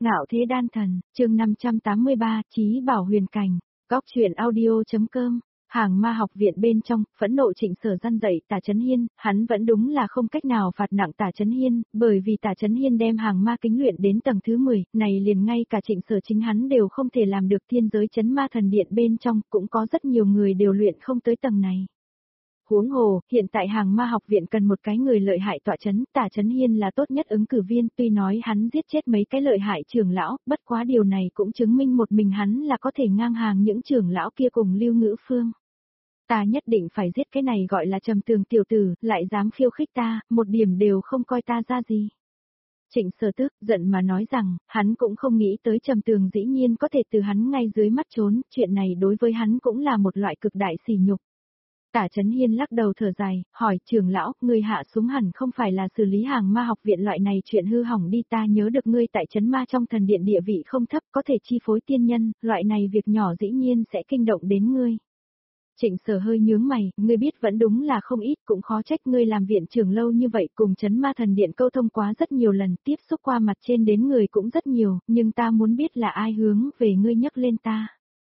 Ngạo thế đan thần, chương 583, Chí Bảo Huyền Cảnh, góc truyện audio.com. Hàng Ma học viện bên trong, phẫn nộ Trịnh Sở răn dạy Tả Chấn Hiên, hắn vẫn đúng là không cách nào phạt nặng Tả Chấn Hiên, bởi vì Tả Chấn Hiên đem Hàng Ma kính luyện đến tầng thứ 10, này liền ngay cả Trịnh Sở chính hắn đều không thể làm được. Thiên giới Chấn Ma thần điện bên trong, cũng có rất nhiều người đều luyện không tới tầng này. Huống hồ, hiện tại Hàng Ma học viện cần một cái người lợi hại tọa chấn, Tả Chấn Hiên là tốt nhất ứng cử viên, tuy nói hắn giết chết mấy cái lợi hại trưởng lão, bất quá điều này cũng chứng minh một mình hắn là có thể ngang hàng những trưởng lão kia cùng Lưu Ngữ Phương. Ta nhất định phải giết cái này gọi là Trầm Tường tiểu tử, lại dám khiêu khích ta, một điểm đều không coi ta ra gì. Trịnh Sở tức giận mà nói rằng, hắn cũng không nghĩ tới Trầm Tường dĩ nhiên có thể từ hắn ngay dưới mắt trốn, chuyện này đối với hắn cũng là một loại cực đại sỉ nhục. Tả Chấn Hiên lắc đầu thở dài, hỏi trưởng lão, ngươi hạ xuống hẳn không phải là xử lý Hàng Ma học viện loại này chuyện hư hỏng đi, ta nhớ được ngươi tại Chấn Ma trong thần điện địa vị không thấp, có thể chi phối tiên nhân, loại này việc nhỏ dĩ nhiên sẽ kinh động đến ngươi. Trịnh Sở hơi nhướng mày, ngươi biết vẫn đúng là không ít, cũng khó trách ngươi làm viện trưởng lâu như vậy, cùng Chấn Ma thần điện câu thông quá rất nhiều lần, tiếp xúc qua mặt trên đến người cũng rất nhiều, nhưng ta muốn biết là ai hướng về ngươi nhắc lên ta.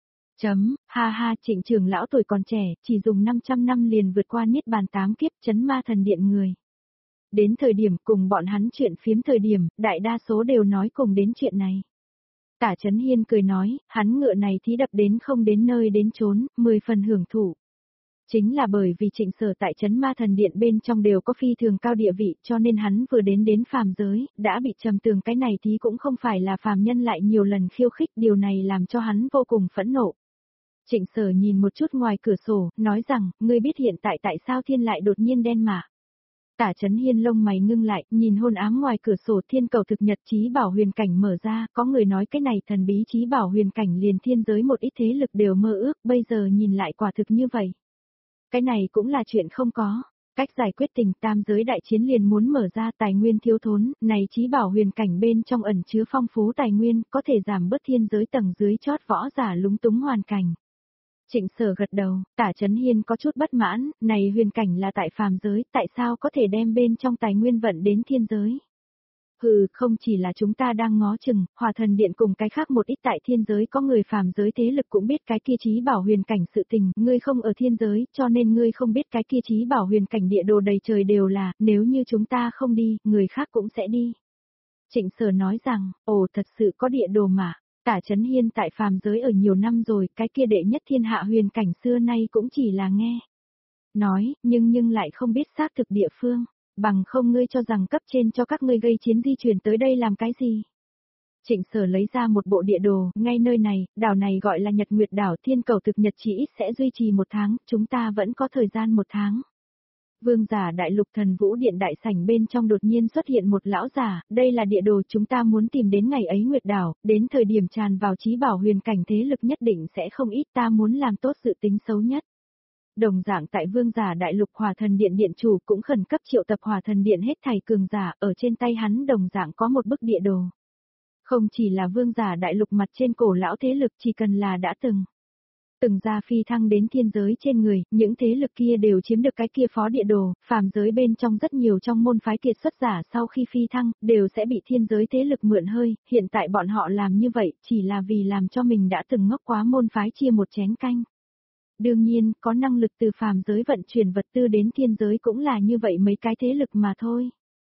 Ha ha, Trịnh trưởng lão tuổi còn trẻ, chỉ dùng 500 năm liền vượt qua niết bàn 8 kiếp Chấn Ma thần điện người. Đến thời điểm cùng bọn hắn chuyện phiếm thời điểm, đại đa số đều nói cùng đến chuyện này. Tả Chấn Hiên cười nói, hắn ngựa này thí đập đến không đến nơi đến chốn, 10 phần hưởng thụ. Chính là bởi vì Trịnh Sở tại Chấn Ma thần điện bên trong đều có phi thường cao địa vị, cho nên hắn vừa đến phàm giới, đã bị Trầm Tường cái này thí cũng không phải là phàm nhân lại nhiều lần khiêu khích, điều này làm cho hắn vô cùng phẫn nộ. Trịnh Sở nhìn một chút ngoài cửa sổ, nói rằng, ngươi biết hiện tại tại sao thiên lại đột nhiên đen mà. Tả Chấn Hiên lông mày ngưng lại, nhìn hôn ám ngoài cửa sổ thiên cầu thực nhật Chí Bảo Huyền Cảnh mở ra, có người nói cái này thần bí Chí Bảo Huyền Cảnh liền thiên giới một ít thế lực đều mơ ước, bây giờ nhìn lại quả thực như vậy. Cái này cũng là chuyện không có. Cách giải quyết tình tam giới đại chiến liền muốn mở ra tài nguyên thiếu thốn, này Chí Bảo Huyền Cảnh bên trong ẩn chứa phong phú tài nguyên, có thể giảm bớt thiên giới tầng dưới chót võ giả lúng túng hoàn cảnh. Trịnh Sở gật đầu, Tả Chấn Hiên có chút bất mãn, này huyền cảnh là tại phàm giới, tại sao có thể đem bên trong tài nguyên vận đến thiên giới? Không chỉ là chúng ta đang ngó chừng, Hòa Thần Điện cùng cái khác một ít tại thiên giới có người phàm giới thế lực cũng biết cái kia Chí Bảo Huyền Cảnh sự tình, ngươi không ở thiên giới, cho nên ngươi không biết cái kia Chí Bảo Huyền Cảnh địa đồ đầy trời đều là, nếu như chúng ta không đi, người khác cũng sẽ đi. Trịnh Sở nói rằng, thật sự có địa đồ mà. Tả Chấn Hiên tại phàm giới ở nhiều năm rồi, cái kia đệ nhất thiên hạ huyền cảnh xưa nay cũng chỉ là nghe. Nói, nhưng lại không biết xác thực địa phương, bằng không ngươi cho rằng cấp trên cho các ngươi gây chiến di chuyển tới đây làm cái gì. Trịnh Sở lấy ra một bộ địa đồ, ngay nơi này, đảo này gọi là Nhật Nguyệt đảo, thiên cầu thực nhật chỉ ít sẽ duy trì 1 tháng, chúng ta vẫn có thời gian 1 tháng. Vương giả đại lục thần vũ điện đại sảnh bên trong đột nhiên xuất hiện một lão giả, đây là địa đồ chúng ta muốn tìm đến ngày ấy Nguyệt đảo, đến thời điểm tràn vào Chí Bảo Huyền Cảnh thế lực nhất định sẽ không ít, ta muốn làm tốt dự tính xấu nhất. Đồng dạng tại vương giả đại lục Hỏa Thần Điện điện chủ cũng khẩn cấp triệu tập Hỏa Thần Điện hết thảy cường giả, ở trên tay hắn đồng dạng có một bức địa đồ. Không chỉ là vương giả đại lục mặt trên cổ lão thế lực, chỉ cần là đã từng ra phi thăng đến thiên giới trên người, những thế lực kia đều chiếm được cái kia phó địa đồ, phàm giới bên trong rất nhiều trong môn phái kiệt xuất giả sau khi phi thăng, đều sẽ bị thiên giới thế lực mượn hơi, hiện tại bọn họ làm như vậy, chỉ là vì làm cho mình đã từng ngốc quá môn phái chia một chén canh. Đương nhiên, có năng lực từ phàm giới vận chuyển vật tư đến thiên giới cũng là như vậy mấy cái thế lực mà thôi.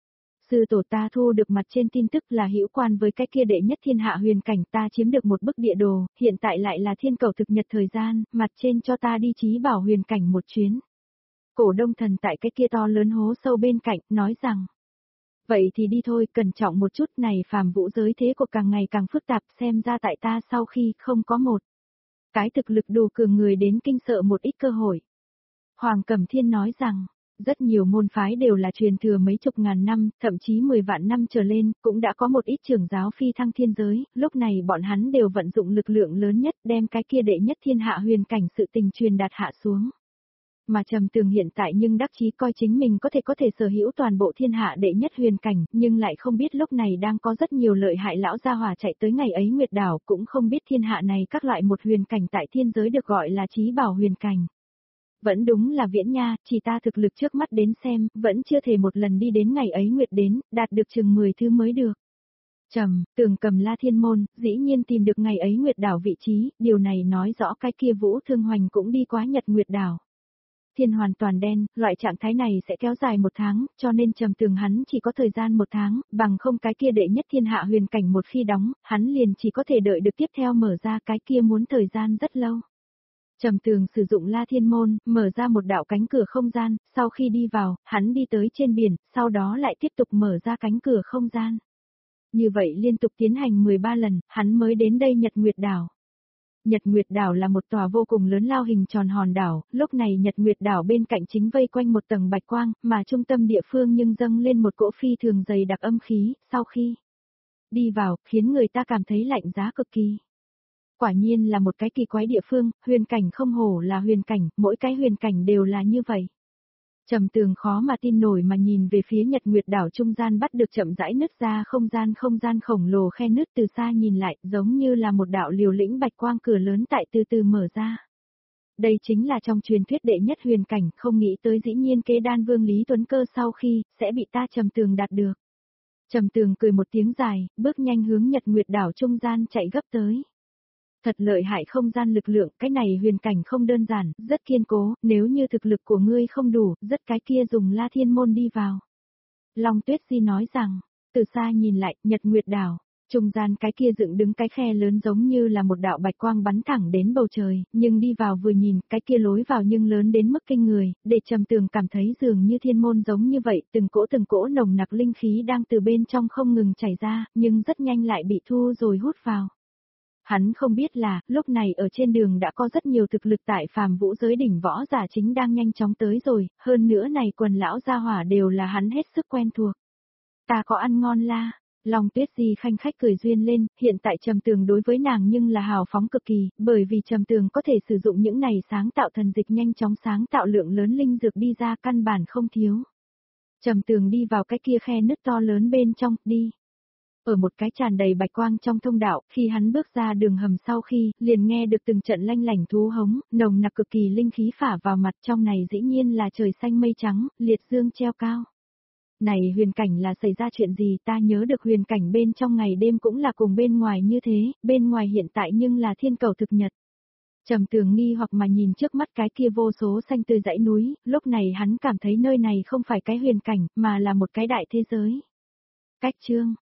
Sư tổ ta thu được mặt trên tin tức là hữu quan với cái kia đệ nhất thiên hạ huyền cảnh, ta chiếm được một bức địa đồ, hiện tại lại là thiên cầu thực nhật thời gian, mặt trên cho ta đi Chí Bảo Huyền Cảnh một chuyến. Cổ Đông Thần tại cái kia to lớn hố sâu bên cạnh, nói rằng, vậy thì đi thôi, cẩn trọng một chút, này phàm vũ giới thế cuộc càng ngày càng phức tạp, xem ra tại ta sau khi không có một cái thực lực đủ cường người đến kinh sợ một ít cơ hội. Hoàng Cẩm Thiên nói rằng, rất nhiều môn phái đều là truyền thừa mấy chục ngàn năm, thậm chí 10 vạn năm trở lên, cũng đã có một ít trưởng giáo phi thăng thiên giới, lúc này bọn hắn đều vận dụng lực lượng lớn nhất đem cái kia đệ nhất thiên hạ huyền cảnh sự tình truyền đạt hạ xuống. Mà Trầm Tường hiện tại nhưng đắc chí coi chính mình có thể sở hữu toàn bộ thiên hạ đệ nhất huyền cảnh, nhưng lại không biết lúc này đang có rất nhiều lợi hại lão gia hỏa chạy tới ngày ấy Nguyệt đảo, cũng không biết thiên hạ này các loại một huyền cảnh tại thiên giới được gọi là Chí Bảo Huyền Cảnh. Vẫn đúng là viễn nha, chỉ ta thực lực trước mắt đến xem, vẫn chưa thể một lần đi đến ngày ấy Nguyệt đến, đạt được chừng 10 thứ mới được. Tường cầm La Thiên Môn, dĩ nhiên tìm được ngày ấy Nguyệt Đảo vị trí, điều này nói rõ cái kia Vũ Thương Hoành cũng đi quá Nhật Nguyệt Đảo. Thiên hoàn toàn đen, loại trạng thái này sẽ kéo dài 1 tháng, cho nên Tường hắn chỉ có thời gian 1 tháng, bằng không cái kia đệ nhất thiên hạ huyền cảnh một khi đóng, hắn liền chỉ có thể đợi được tiếp theo mở ra cái kia muốn thời gian rất lâu. Tường sử dụng La Thiên Môn, mở ra một đạo cánh cửa không gian, sau khi đi vào, hắn đi tới trên biển, sau đó lại tiếp tục mở ra cánh cửa không gian. Như vậy liên tục tiến hành 13 lần, hắn mới đến đây Nhật Nguyệt Đảo. Nhật Nguyệt Đảo là một tòa vô cùng lớn lao hình tròn hòn đảo, lúc này Nhật Nguyệt Đảo bên cạnh chính vây quanh một tầng bạch quang, mà trung tâm địa phương nhưng dâng lên một cỗ phi thường dày đặc âm khí, sau khi đi vào, khiến người ta cảm thấy lạnh giá cực kỳ. Quả nhiên là một cái kỳ quái địa phương, huyền cảnh không hổ là huyền cảnh, mỗi cái huyền cảnh đều là như vậy. Tường khó mà tin nổi mà nhìn về phía Nhật Nguyệt Đảo trung gian bắt được chậm rãi nứt ra không gian khổng lồ khe nứt từ xa nhìn lại, giống như là một đạo liều lĩnh bạch quang cửa lớn tại từ từ mở ra. Đây chính là trong truyền thuyết đệ nhất huyền cảnh, không nghĩ tới dĩ nhiên kế đan vương Lý Tuấn Cơ sau khi, sẽ bị ta Tường đạt được. Tường cười một tiếng dài, bước nhanh hướng Nhật Nguyệt Đảo trung gian chạy gấp tới. Thật lợi hại không gian lực lượng, cái này huyền cảnh không đơn giản, rất kiên cố, nếu như thực lực của ngươi không đủ, rất cái kia dùng La Thiên Môn đi vào. Long Tuyết Di nói rằng, từ xa nhìn lại, Nhật Nguyệt Đảo, trung gian cái kia dựng đứng cái khe lớn giống như là một đạo bạch quang bắn thẳng đến bầu trời, nhưng đi vào vừa nhìn, cái kia lối vào nhưng lớn đến mức kinh người, để Tường cảm thấy dường như thiên môn giống như vậy, từng cỗ nồng nặc linh khí đang từ bên trong không ngừng chảy ra, nhưng rất nhanh lại bị thu rồi hút vào. Hắn không biết là, lúc này ở trên đường đã có rất nhiều thực lực tại phàm vũ giới đỉnh võ giả chính đang nhanh chóng tới rồi, hơn nữa này quần lão gia hỏa đều là hắn hết sức quen thuộc. Ta có ăn ngon la, Long Tuyết Di khanh khách cười duyên lên, hiện tại Tường đối với nàng nhưng là hào phóng cực kỳ, bởi vì Tường có thể sử dụng những này sáng tạo thần dịch nhanh chóng sáng tạo lượng lớn linh dược đi ra căn bản không thiếu. Tường đi vào cái kia khe nứt to lớn bên trong, đi. Ở một cái tràn đầy bạch quang trong thông đạo, khi hắn bước ra đường hầm sau khi, liền nghe được từng trận lanh lảnh thú hống, nồng nặc cực kỳ linh khí phả vào mặt, trong này dĩ nhiên là trời xanh mây trắng, liệt dương treo cao. Này huyền cảnh là xảy ra chuyện gì, ta nhớ được huyền cảnh bên trong ngày đêm cũng là cùng bên ngoài như thế, bên ngoài hiện tại nhưng là thiên cầu thực nhật. Tường nghi hoặc mà nhìn trước mắt cái kia vô số xanh tươi dãy núi, lúc này hắn cảm thấy nơi này không phải cái huyền cảnh, mà là một cái đại thế giới. Cách chương